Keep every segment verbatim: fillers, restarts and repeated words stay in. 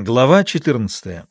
Глава четырнадцатая.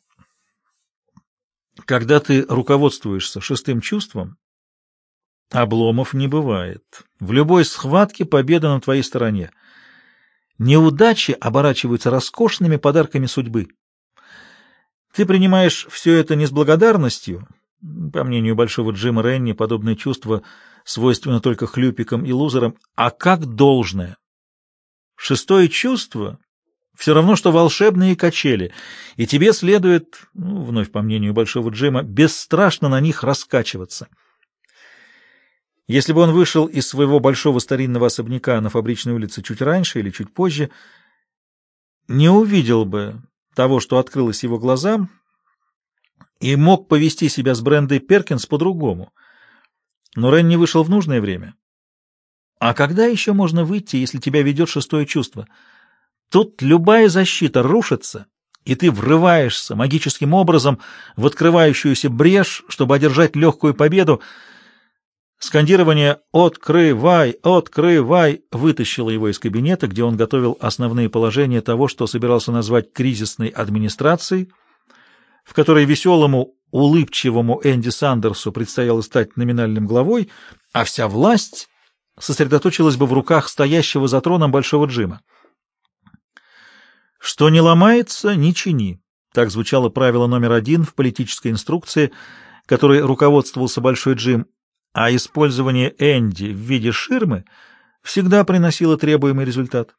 Когда ты руководствуешься шестым чувством, обломов не бывает. В любой схватке победа на твоей стороне. Неудачи оборачиваются роскошными подарками судьбы. Ты принимаешь все это не с благодарностью. По мнению большого Джима Ренни, подобное чувство свойственно только хлюпикам и лузерам, а как должное. Шестое чувство все равно, что волшебные качели, и тебе следует, ну, вновь по мнению большого Джима, бесстрашно на них раскачиваться. Если бы он вышел из своего большого старинного особняка на Фабричной улице чуть раньше или чуть позже, не увидел бы того, что открылось его глазам, и мог повести себя с Брендой Перкинс по-другому. Но Ренни вышел в нужное время. А когда еще можно выйти, если тебя ведет шестое чувство? Тут любая защита рушится, и ты врываешься магическим образом в открывающуюся брешь, чтобы одержать легкую победу. Скандирование «Открывай! Открывай!» вытащило его из кабинета, где он готовил основные положения того, что собирался назвать кризисной администрацией, в которой веселому, улыбчивому Энди Сандерсу предстояло стать номинальным главой, а вся власть сосредоточилась бы в руках стоящего за троном большого Джима. «Что не ломается, не чини». Так звучало правило номер один в политической инструкции, которой руководствовался большой Джим, а использование Энди в виде ширмы всегда приносило требуемый результат.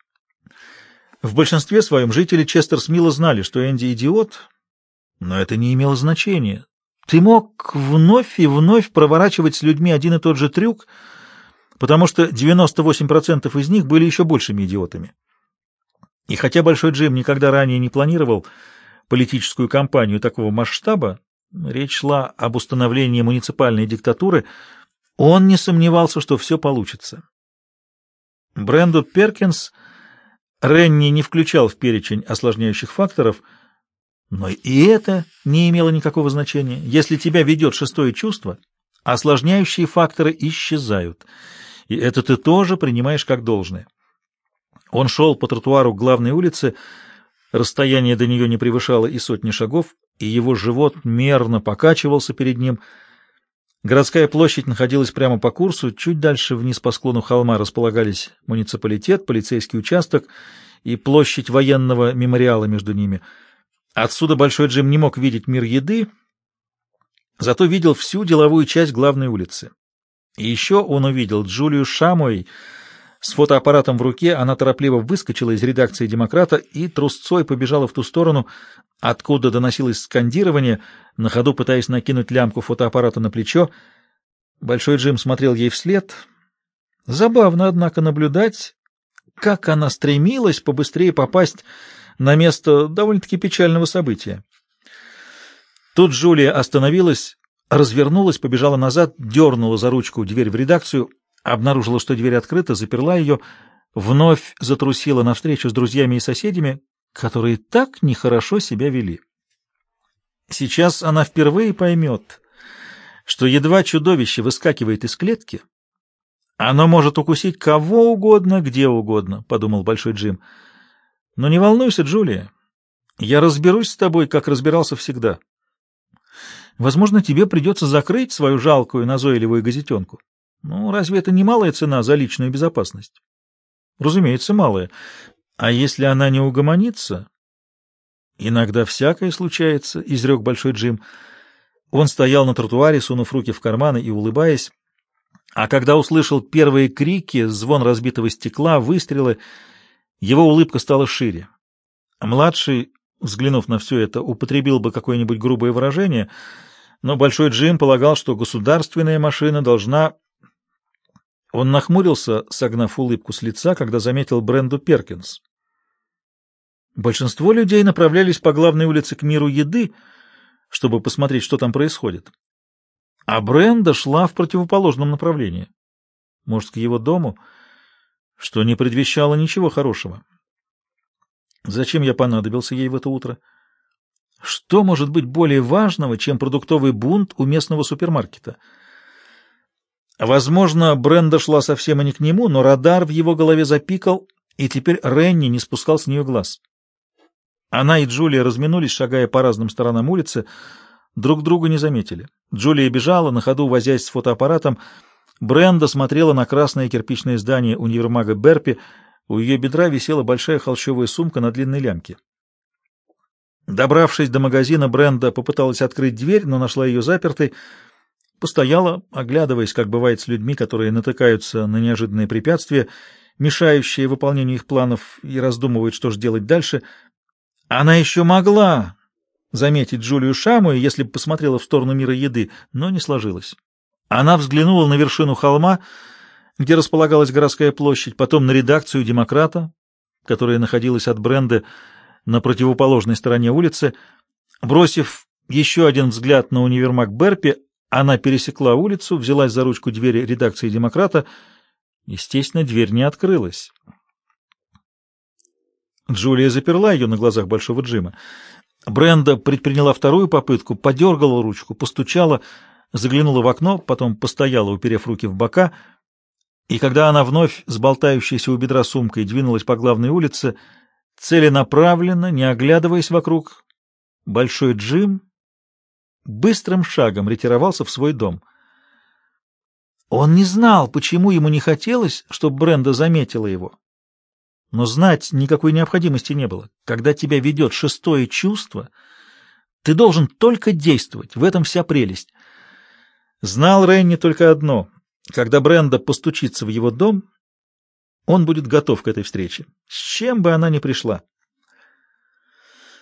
В большинстве своем жители Честерсмилла знали, что Энди идиот, но это не имело значения. Ты мог вновь и вновь проворачивать с людьми один и тот же трюк, потому что девяносто восемь процентов из них были еще большими идиотами. И хотя Большой Джим никогда ранее не планировал политическую кампанию такого масштаба, речь шла об установлении муниципальной диктатуры, он не сомневался, что все получится. Бренду Перкинс Ренни не включал в перечень осложняющих факторов, но и это не имело никакого значения. Если тебя ведет шестое чувство, осложняющие факторы исчезают, и это ты тоже принимаешь как должное. Он шел по тротуару к главной улице, расстояние до нее не превышало и сотни шагов, и его живот мерно покачивался перед ним. Городская площадь находилась прямо по курсу, чуть дальше вниз по склону холма располагались муниципалитет, полицейский участок и площадь военного мемориала между ними. Отсюда Большой Джим не мог видеть мир еды, зато видел всю деловую часть главной улицы. И еще он увидел Джулию Шамуэй. С фотоаппаратом в руке она торопливо выскочила из редакции «Демократа» и трусцой побежала в ту сторону, откуда доносилось скандирование, на ходу пытаясь накинуть лямку фотоаппарата на плечо. Большой Джим смотрел ей вслед. Забавно, однако, наблюдать, как она стремилась побыстрее попасть на место довольно-таки печального события. Тут Джулия остановилась, развернулась, побежала назад, дернула за ручку дверь в редакцию, обнаружила, что дверь открыта, заперла ее, вновь затрусила навстречу с друзьями и соседями, которые так нехорошо себя вели. Сейчас она впервые поймет, что едва чудовище выскакивает из клетки, оно может укусить кого угодно, где угодно, — подумал Большой Джим. Но не волнуйся, Джулия, я разберусь с тобой, как разбирался всегда. Возможно, тебе придется закрыть свою жалкую назойливую газетенку. Ну, разве это не малая цена за личную безопасность? Разумеется, малая. А если она не угомонится? Иногда всякое случается, — изрек Большой Джим. Он стоял на тротуаре, сунув руки в карманы и улыбаясь. А когда услышал первые крики, звон разбитого стекла, выстрелы, его улыбка стала шире. Младший, взглянув на все это, употребил бы какое-нибудь грубое выражение, но Большой Джим полагал, что государственная машина должна... Он нахмурился, согнав улыбку с лица, когда заметил Бренду Перкинс. Большинство людей направлялись по главной улице к миру еды, чтобы посмотреть, что там происходит. А Бренда шла в противоположном направлении. Может, к его дому, что не предвещало ничего хорошего. Зачем я понадобился ей в это утро? Что может быть более важного, чем продуктовый бунт у местного супермаркета? Возможно, Бренда шла совсем и не к нему, но радар в его голове запикал, и теперь Ренни не спускал с нее глаз. Она и Джулия разминулись, шагая по разным сторонам улицы, друг друга не заметили. Джулия бежала, на ходу возясь с фотоаппаратом. Бренда смотрела на красное кирпичное здание универмага Берпи. У ее бедра висела большая холщовая сумка на длинной лямке. Добравшись до магазина, Бренда попыталась открыть дверь, но нашла ее запертой. Постояла, оглядываясь, как бывает с людьми, которые натыкаются на неожиданные препятствия, мешающие выполнению их планов, и раздумывают, что же делать дальше. Она еще могла заметить Джулию Шаму, если бы посмотрела в сторону мира еды, но не сложилось. Она взглянула на вершину холма, где располагалась городская площадь, потом на редакцию «Демократа», которая находилась от Бренды на противоположной стороне улицы. Бросив еще один взгляд на универмаг Берпи, она пересекла улицу, взялась за ручку двери редакции «Демократа». Естественно, дверь не открылась. Джулия заперла ее на глазах Большого Джима. Бренда предприняла вторую попытку, подергала ручку, постучала, заглянула в окно, потом постояла, уперев руки в бока, и когда она вновь с болтающейся у бедра сумкой двинулась по главной улице, целенаправленно, не оглядываясь вокруг, Большой Джим быстрым шагом ретировался в свой дом. Он не знал, почему ему не хотелось, чтобы Бренда заметила его. Но знать никакой необходимости не было. Когда тебя ведет шестое чувство, ты должен только действовать, в этом вся прелесть. Знал Ренни только одно: когда Бренда постучится в его дом, он будет готов к этой встрече, с чем бы она ни пришла.